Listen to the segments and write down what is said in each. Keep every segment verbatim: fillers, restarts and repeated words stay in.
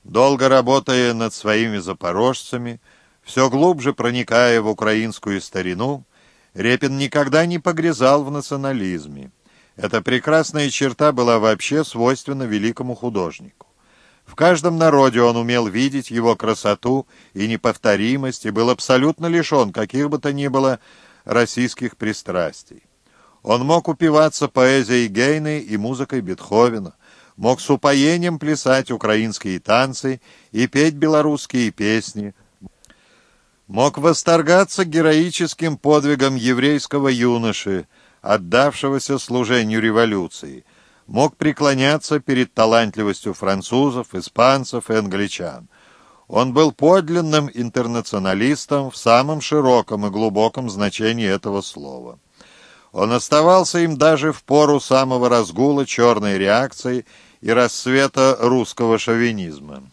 Долго работая над своими запорожцами, все глубже проникая в украинскую старину, Репин никогда не погрязал в национализме. Эта прекрасная черта была вообще свойственна великому художнику. В каждом народе он умел видеть его красоту и неповторимость и был абсолютно лишен каких бы то ни было российских пристрастий. Он мог упиваться поэзией Гейне и музыкой Бетховена, мог с упоением плясать украинские танцы и петь белорусские песни, мог восторгаться героическим подвигом еврейского юноши, отдавшегося служению революции, мог преклоняться перед талантливостью французов, испанцев и англичан. Он был подлинным интернационалистом в самом широком и глубоком значении этого слова. Он оставался им даже в пору самого разгула черной реакции и расцвета русского шовинизма.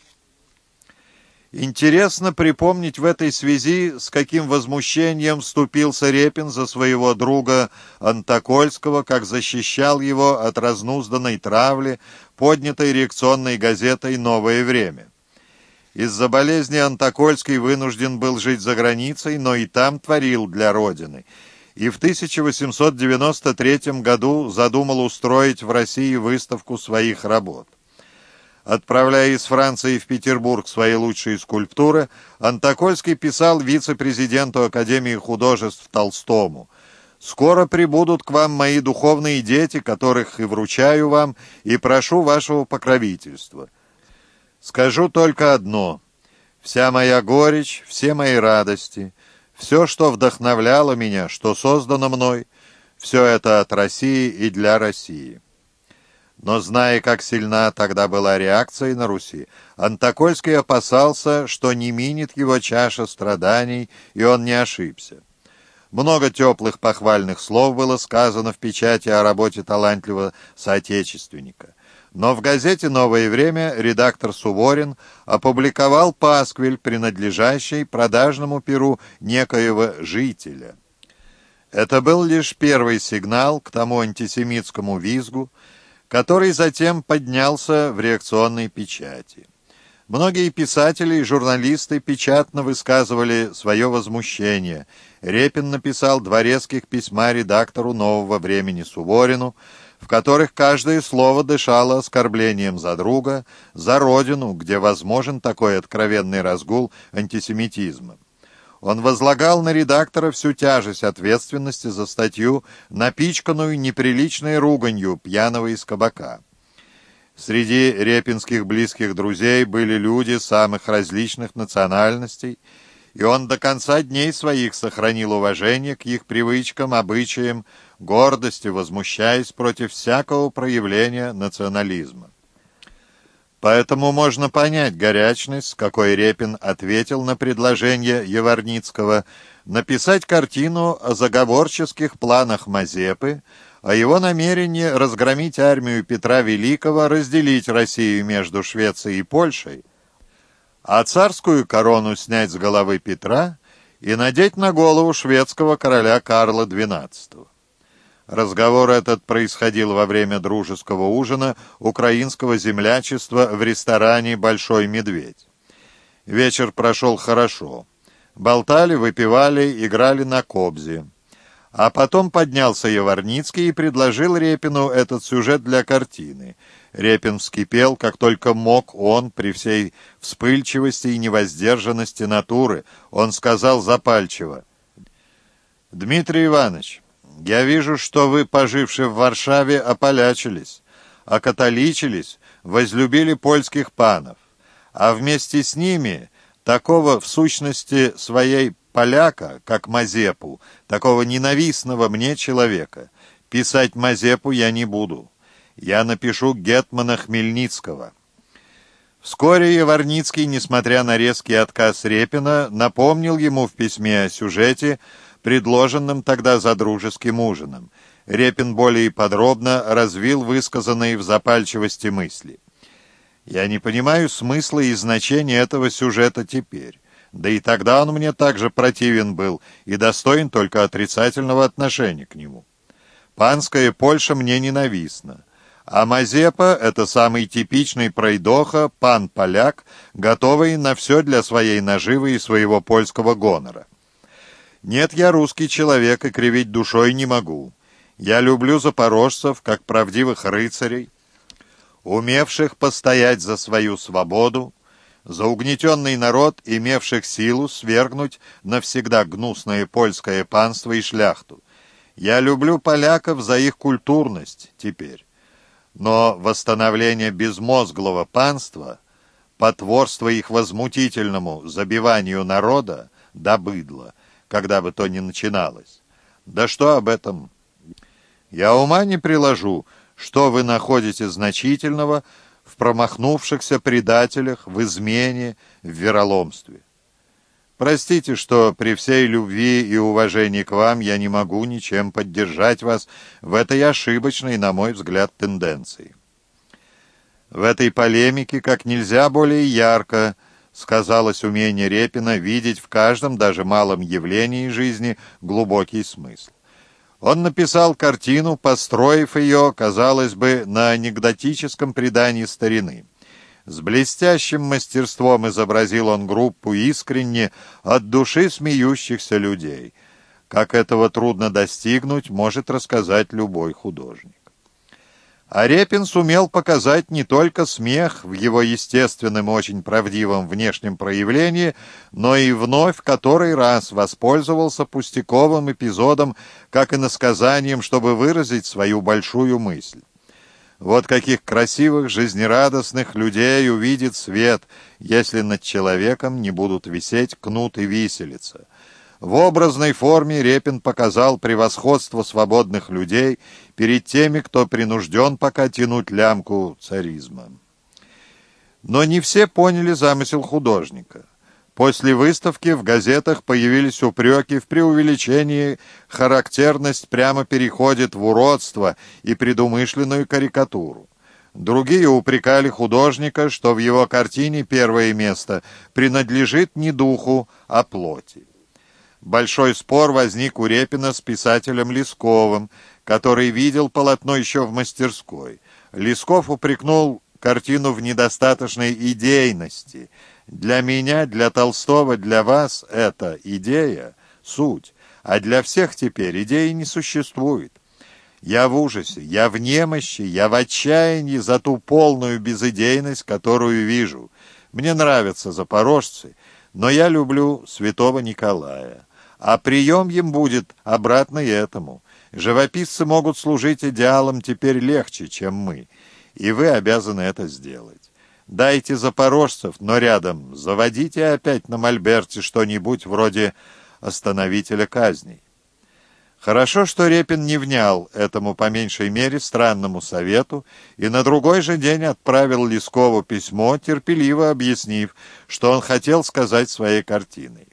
Интересно припомнить в этой связи, с каким возмущением вступился Репин за своего друга Антокольского, как защищал его от разнузданной травли, поднятой реакционной газетой «Новое время». Из-за болезни Антокольский вынужден был жить за границей, но и там творил для Родины, и в тысяча восемьсот девяносто третьем году задумал устроить в России выставку своих работ. Отправляя из Франции в Петербург свои лучшие скульптуры, Антокольский писал вице-президенту Академии художеств Толстому: «Скоро прибудут к вам мои духовные дети, которых и вручаю вам, и прошу вашего покровительства. Скажу только одно: вся моя горечь, все мои радости, все, что вдохновляло меня, что создано мной, все это от России и для России». Но, зная, как сильна тогда была реакция на Руси, Антокольский опасался, что не минит его чаша страданий, и он не ошибся. Много теплых похвальных слов было сказано в печати о работе талантливого соотечественника. Но в газете «Новое время» редактор Суворин опубликовал пасквиль, принадлежащий продажному перу некоего жителя. Это был лишь первый сигнал к тому антисемитскому визгу, который затем поднялся в реакционной печати. Многие писатели и журналисты печатно высказывали свое возмущение. Репин написал два резких письма редактору «Нового времени» Суворину, в которых каждое слово дышало оскорблением за друга, за родину, где возможен такой откровенный разгул антисемитизма. Он возлагал на редактора всю тяжесть ответственности за статью, напичканную неприличной руганью пьяного из кабака. Среди репинских близких друзей были люди самых различных национальностей, и он до конца дней своих сохранил уважение к их привычкам, обычаям, гордости, возмущаясь против всякого проявления национализма. Поэтому можно понять горячность, с какой Репин ответил на предложение Яворницкого написать картину о заговорческих планах Мазепы, о его намерении разгромить армию Петра Великого, разделить Россию между Швецией и Польшей, а царскую корону снять с головы Петра и надеть на голову шведского короля Карла двенадцатого. Разговор этот происходил во время дружеского ужина украинского землячества в ресторане «Большой медведь». Вечер прошел хорошо. Болтали, выпивали, играли на кобзе. А потом поднялся Яворницкий и предложил Репину этот сюжет для картины. Репин вскипел, как только мог он, при всей вспыльчивости и невоздержанности натуры. Он сказал запальчиво: «Дмитрий Иванович, я вижу, что вы, поживши в Варшаве, ополячились, окатоличились, возлюбили польских панов, а вместе с ними такого, в сущности своей, поляка, как Мазепу, такого ненавистного мне человека. Писать Мазепу я не буду. Я напишу гетмана Хмельницкого». Вскоре Яворницкий, несмотря на резкий отказ Репина, напомнил ему в письме о сюжете, предложенным тогда за дружеским ужином. Репин более подробно развил высказанные в запальчивости мысли. «Я не понимаю смысла и значения этого сюжета теперь. Да и тогда он мне также противен был и достоин только отрицательного отношения к нему. Панская Польша мне ненавистна, А Мазепа — это самый типичный пройдоха, пан-поляк, готовый на все для своей наживы и своего польского гонора. Нет, я русский человек и кривить душой не могу. Я люблю запорожцев, как правдивых рыцарей, умевших постоять за свою свободу, за угнетенный народ, имевших силу свергнуть навсегда гнусное польское панство и шляхту. Я люблю поляков за их культурность теперь. Но восстановление безмозглого панства, потворство их возмутительному забиванию народа до быдла, когда бы то ни начиналось. Да что об этом? Я ума не приложу, что вы находите значительного в промахнувшихся предателях, в измене, в вероломстве. Простите, что при всей любви и уважении к вам я не могу ничем поддержать вас в этой ошибочной, на мой взгляд, тенденции. В этой полемике как нельзя более ярко сказалось умение Репина видеть в каждом, даже малом явлении жизни глубокий смысл. Он написал картину, построив ее, казалось бы, на анекдотическом предании старины. С блестящим мастерством изобразил он группу искренне, от души смеющихся людей. Как этого трудно достигнуть, может рассказать любой художник. А Репин сумел показать не только смех в его естественном и очень правдивом внешнем проявлении, но и вновь в который раз воспользовался пустяковым эпизодом, как иносказанием, чтобы выразить свою большую мысль. Вот каких красивых, жизнерадостных людей увидит свет, если над человеком не будут висеть кнут и виселица. В образной форме Репин показал превосходство свободных людей перед теми, кто принужден пока тянуть лямку царизма. Но не все поняли замысел художника. После выставки в газетах появились упреки в преувеличении, характерность прямо переходит в уродство и предумышленную карикатуру. Другие упрекали художника, что в его картине первое место принадлежит не духу, а плоти. Большой спор возник у Репина с писателем Лесковым, который видел полотно еще в мастерской. Лесков упрекнул картину в недостаточной идейности. Для меня, для Толстого, для вас это идея, суть, а для всех теперь идеи не существует. Я в ужасе, я в немощи, я в отчаянии за ту полную безидейность, которую вижу. Мне нравятся запорожцы, но я люблю святого Николая. А прием им будет обратно этому. Живописцы могут служить идеалом теперь легче, чем мы, и вы обязаны это сделать. Дайте запорожцев, но рядом заводите опять на мольберте что-нибудь вроде остановителя казней. Хорошо, что Репин не внял этому по меньшей мере странному совету и на другой же день отправил Лескову письмо, терпеливо объяснив, что он хотел сказать своей картиной.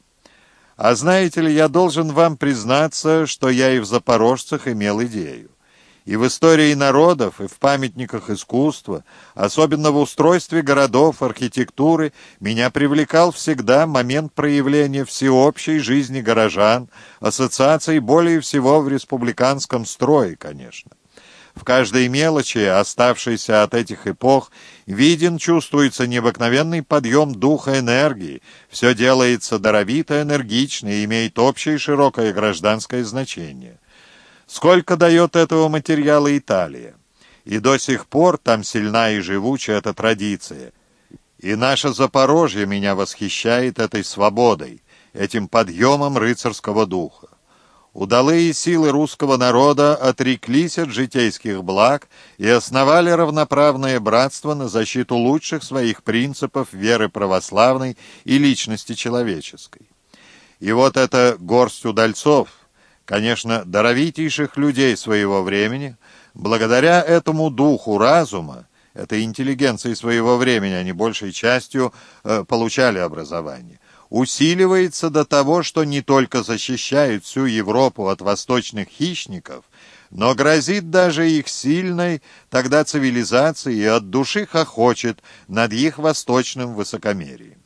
А знаете ли, я должен вам признаться, что я и в запорожцах имел идею. И в истории народов, и в памятниках искусства, особенно в устройстве городов, архитектуры, меня привлекал всегда момент проявления всеобщей жизни горожан, ассоциаций более всего в республиканском строе, конечно. В каждой мелочи, оставшейся от этих эпох, виден, чувствуется необыкновенный подъем духа энергии, все делается даровито, энергично и имеет общее и широкое гражданское значение. Сколько дает этого материала Италия? И до сих пор там сильна и живуча эта традиция. И наше Запорожье меня восхищает этой свободой, этим подъемом рыцарского духа. Удалые силы русского народа отреклись от житейских благ и основали равноправное братство на защиту лучших своих принципов веры православной и личности человеческой. И вот эта горсть удальцов, конечно, даровитейших людей своего времени, благодаря этому духу разума, этой интеллигенции своего времени, они большей частью э, получали образование, усиливается до того, что не только защищает всю Европу от восточных хищников, но грозит даже их сильной тогда цивилизацией и от души хохочет над их восточным высокомерием.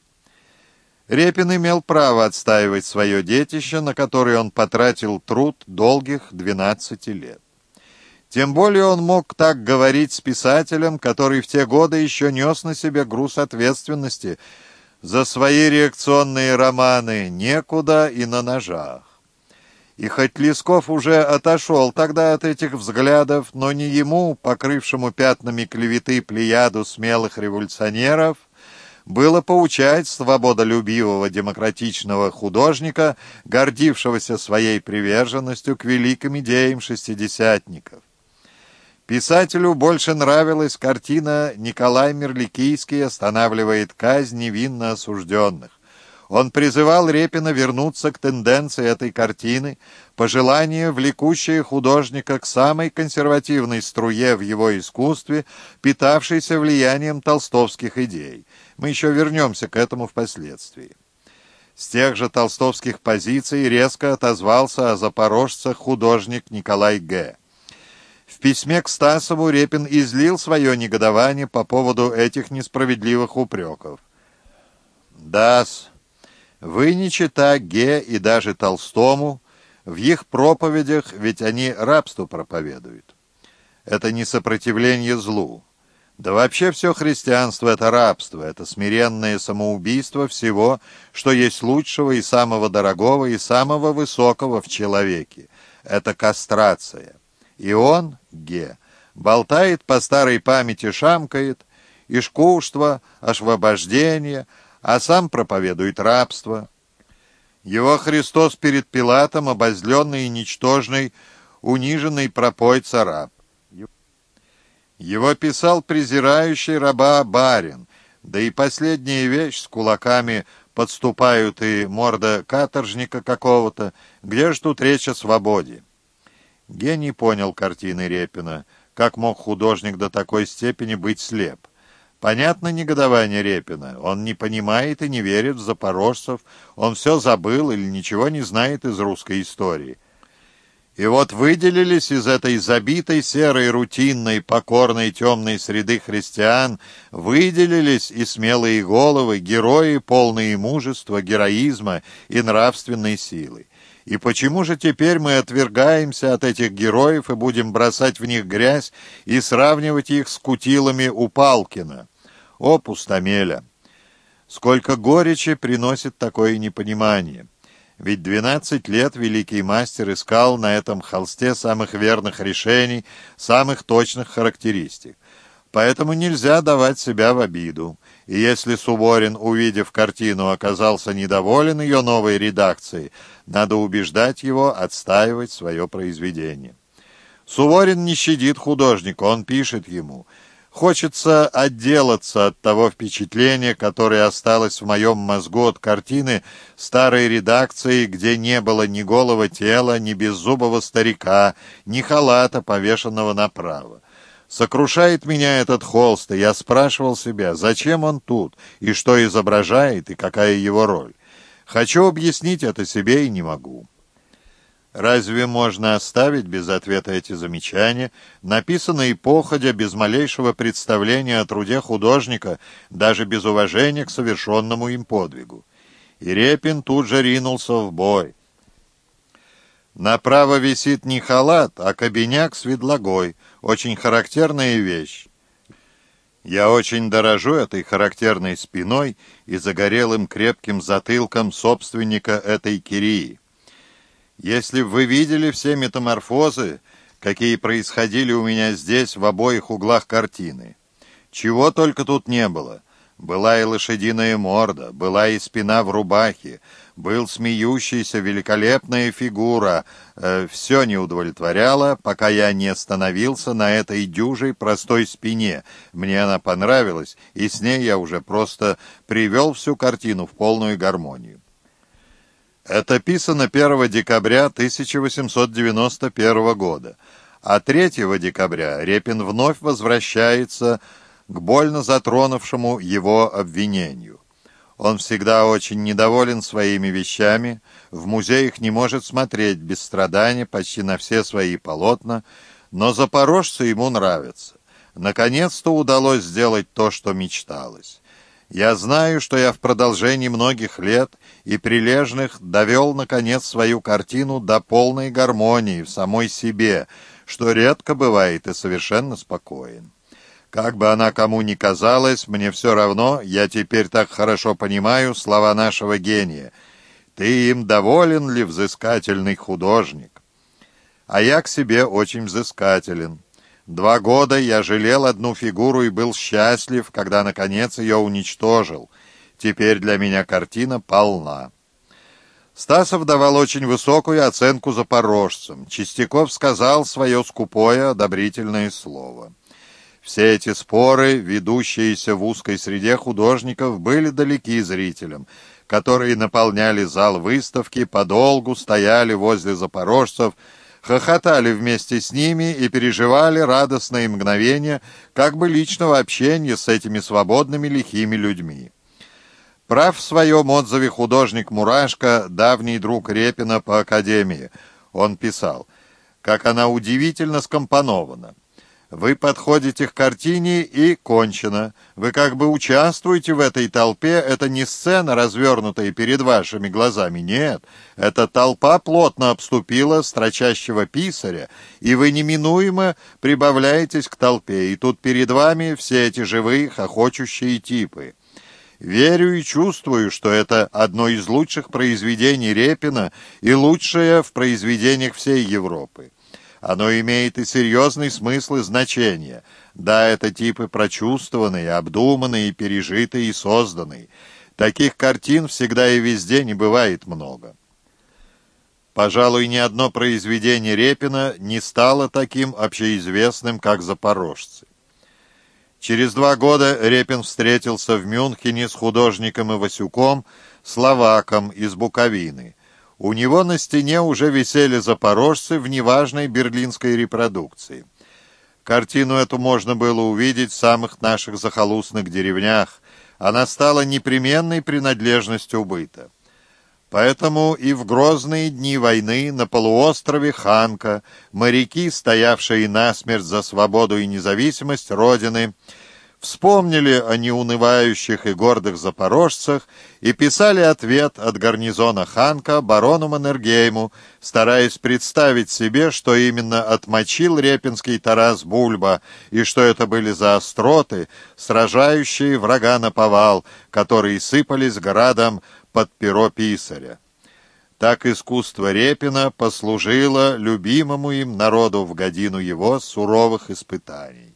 Репин имел право отстаивать свое детище, на которое он потратил труд долгих двенадцати лет. Тем более он мог так говорить с писателем, который в те годы еще нес на себе груз ответственности за свои реакционные романы «Некуда» и «На ножах». И хоть Лесков уже отошел тогда от этих взглядов, но не ему, покрывшему пятнами клеветы плеяду смелых революционеров, было поучать свободолюбивого демократичного художника, гордившегося своей приверженностью к великим идеям шестидесятников. Писателю больше нравилась картина «Николай Мерликийский останавливает казнь невинно осужденных». Он призывал Репина вернуться к тенденции этой картины, пожелание, влекущее художника к самой консервативной струе в его искусстве, питавшейся влиянием толстовских идей. Мы еще вернемся к этому впоследствии. С тех же толстовских позиций резко отозвался о запорожцах художник Николай Г. В письме к Стасову Репин излил свое негодование по поводу этих несправедливых упреков. «Да-с, вы не чита Ге и даже Толстому, в их проповедях ведь они рабство проповедуют. Это не сопротивление злу. Да вообще все христианство — это рабство, это смиренное самоубийство всего, что есть лучшего и самого дорогого и самого высокого в человеке. Это кастрация. И он, Ге, болтает по старой памяти, шамкает, ишкуштво, освобождение, а сам проповедует рабство. Его Христос перед Пилатом, обозленный и ничтожный, униженный пропойца раб. Его писал презирающий раба барин, да и последняя вещь с кулаками подступают и морда каторжника какого-то, где же тут речь о свободе? Гений понял картины Репина, как мог художник до такой степени быть слеп. Понятно негодование Репина. Он не понимает и не верит в запорожцев, он все забыл или ничего не знает из русской истории. И вот выделились из этой забитой серой, рутинной, покорной, темной среды христиан, выделились и смелые головы, герои, полные мужества, героизма и нравственной силы. И почему же теперь мы отвергаемся от этих героев и будем бросать в них грязь и сравнивать их с кутилами у Палкина? О, пустомеля! Сколько горечи приносит такое непонимание! Ведь двенадцать лет великий мастер искал на этом холсте самых верных решений, самых точных характеристик. Поэтому нельзя давать себя в обиду. И если Суворин, увидев картину, оказался недоволен ее новой редакцией, надо убеждать его отстаивать свое произведение. Суворин не щадит художника, он пишет ему: «Хочется отделаться от того впечатления, которое осталось в моем мозгу от картины старой редакции, где не было ни голого тела, ни беззубого старика, ни халата, повешенного направо. Сокрушает меня этот холст, и я спрашивал себя, зачем он тут, и что изображает, и какая его роль. Хочу объяснить это себе и не могу». Разве можно оставить без ответа эти замечания, написанные походя, без малейшего представления о труде художника, даже без уважения к совершенному им подвигу? И Репин тут же ринулся в бой. Направо висит не халат, а кабиняк с ведлагой, очень характерная вещь. Я очень дорожу этой характерной спиной и загорелым крепким затылком собственника этой кирии. Если бы вы видели все метаморфозы, какие происходили у меня здесь в обоих углах картины. Чего только тут не было. Была и лошадиная морда, была и спина в рубахе, был смеющийся, великолепная фигура. Э, все не удовлетворяло, пока я не остановился на этой дюжей простой спине. Мне она понравилась, и с ней я уже просто привел всю картину в полную гармонию. Это писано первого декабря тысяча восемьсот девяносто первого года, а третьего декабря Репин вновь возвращается к больно затронувшему его обвинению. Он всегда очень недоволен своими вещами, в музеях не может смотреть без страдания почти на все свои полотна, но запорожцы ему нравятся. Наконец-то удалось сделать то, что мечталось. Я знаю, что я в продолжении многих лет и прилежных довел, наконец, свою картину до полной гармонии в самой себе, что редко бывает, и совершенно спокоен. Как бы она кому ни казалась, мне все равно, я теперь так хорошо понимаю слова нашего гения. Ты им доволен ли, взыскательный художник? А я к себе очень взыскателен. Два года я жалел одну фигуру и был счастлив, когда, наконец, ее уничтожил. Теперь для меня картина полна. Стасов давал очень высокую оценку запорожцам. Чистяков сказал свое скупое одобрительное слово. Все эти споры, ведущиеся в узкой среде художников, были далеки зрителям, которые наполняли зал выставки, подолгу стояли возле запорожцев, хохотали вместе с ними и переживали радостные мгновения как бы личного общения с этими свободными лихими людьми. Прав в своем отзыве художник Мурашко, давний друг Репина по академии. Он писал: «Как она удивительно скомпонована. Вы подходите к картине и кончено. Вы как бы участвуете в этой толпе. Это не сцена, развернутая перед вашими глазами. Нет, эта толпа плотно обступила строчащего писаря, и вы неминуемо прибавляетесь к толпе. И тут перед вами все эти живые, хохочущие типы. Верю и чувствую, что это одно из лучших произведений Репина и лучшее в произведениях всей Европы. Оно имеет и серьезный смысл и значение. Да, это типы прочувствованные, обдуманные, пережитые и созданные. Таких картин всегда и везде не бывает много». Пожалуй, ни одно произведение Репина не стало таким общеизвестным, как «Запорожцы». Через два года Репин встретился в Мюнхене с художником Ивасюком, словаком из Буковины. У него на стене уже висели «Запорожцы» в неважной берлинской репродукции. Картину эту можно было увидеть в самых наших захолустных деревнях. Она стала непременной принадлежностью быта. Поэтому и в грозные дни войны на полуострове Ханка моряки, стоявшие насмерть за свободу и независимость Родины, вспомнили о неунывающих и гордых запорожцах и писали ответ от гарнизона Ханка барону Маннергейму, стараясь представить себе, что именно отмочил репинский Тарас Бульба, и что это были за остроты, сражающие врага наповал, которые сыпались градом под перо писаря. Так искусство Репина послужило любимому им народу в годину его суровых испытаний.